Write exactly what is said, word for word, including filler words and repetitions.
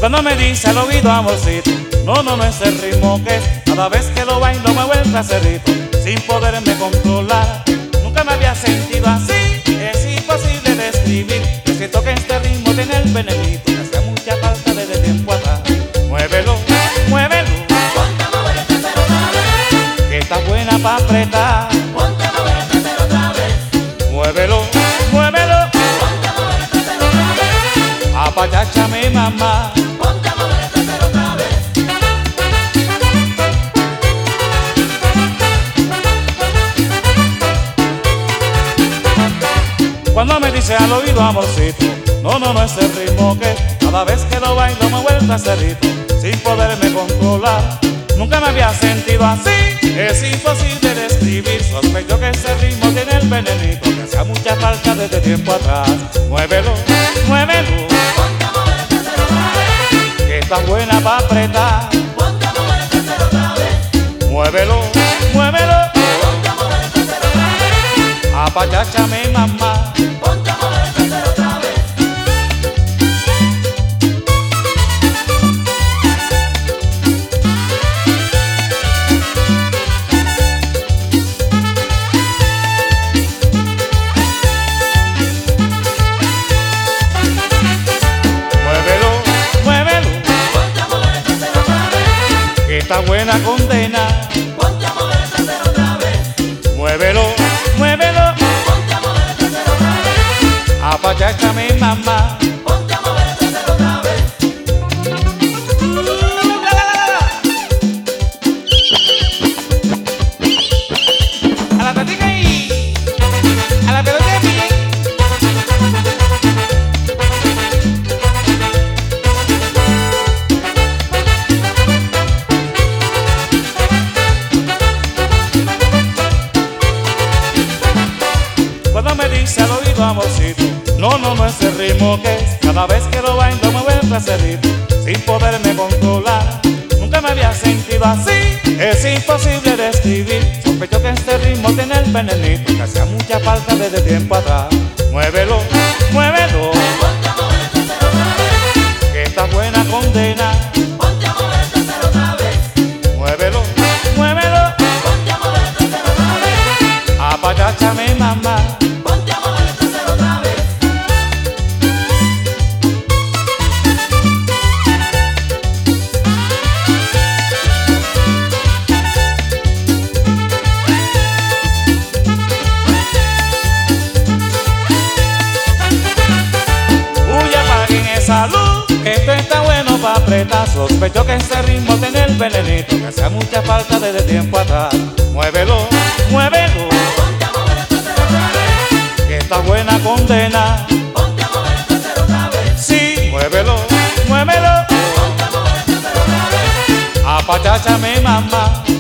Cuando me dice al oído amorcito, no, no, no es el ritmo que es. Cada vez que lo bailo me vuelve a cerrito, sin poderme controlar. Nunca me había sentido así, es imposible describir. Yo siento que este ritmo tiene el venenito que hacía mucha falta desde tiempo atrás. Muévelo, muévelo, Ponte a mover el trasero otra vez. que está buena pa' apretar. Ponte a mover el trasero otra vez. Muévelo, muévelo, Ponte a mover el trasero otra vez. apacháchame mamá. Ponte a mover el trasero otra vez. Cuando me dice al oído amorcito, no, no, no es el ritmo que cada vez que lo bailo me vuelve a cerrito, sin poderme controlar. Nunca me había sentido así, es imposible describir. Sospecho que ese ritmo tiene el venenito que hacía mucha falta desde tiempo atrás. Muévelo, muévelo, Ponte a mover el trasero otra vez. que está buena pa' apretar. Ponte a mover el trasero otra vez. Muévelo, muévelo, Ponte a mover el trasero otra vez. apacháchame mamá. Ponte a mover el trasero otra vez. Muévelo, muévelo, Ponte a mover el trasero otra vez. que está buena condena. Ponte a mover el trasero otra vez. Muévelo, muévelo, Ponte a mover el trasero otra vez. apacháchame mamá. Ponte a mover el trasero otra vez. A la platica y a la pelota de pie. Cuando me dice al oído amorcito, no, no, no es el ritmo que es. Cada vez que lo bailo me vuelve a cerrito, sin poderme controlar. Nunca me había sentido así, es imposible describir. Sospecho que este ritmo tiene el venenito que hacía mucha falta desde tiempo atrás. Muévelo, muévelo, Ponte a mover el trasero otra vez. que está buena condena. Ponte a mover el trasero otra vez. Muévelo, muévelo, Ponte a mover el trasero otra vez. apacháchame mamá. Ponte a mover el trasero otra vez. Uy, apaguen esa luz, que esto está bueno pa' apretar. Sospecho que ese ritmo tiene el venenito que hacía mucha falta desde tiempo atrás. Muévelo, muévelo, Ponte a mover el trasero otra vez. que está buena condena. Ponte a mover el trasero otra vez. Sí, muévelo, muévelo, Ponte a mover el trasero otra vez. apacháchame mamá.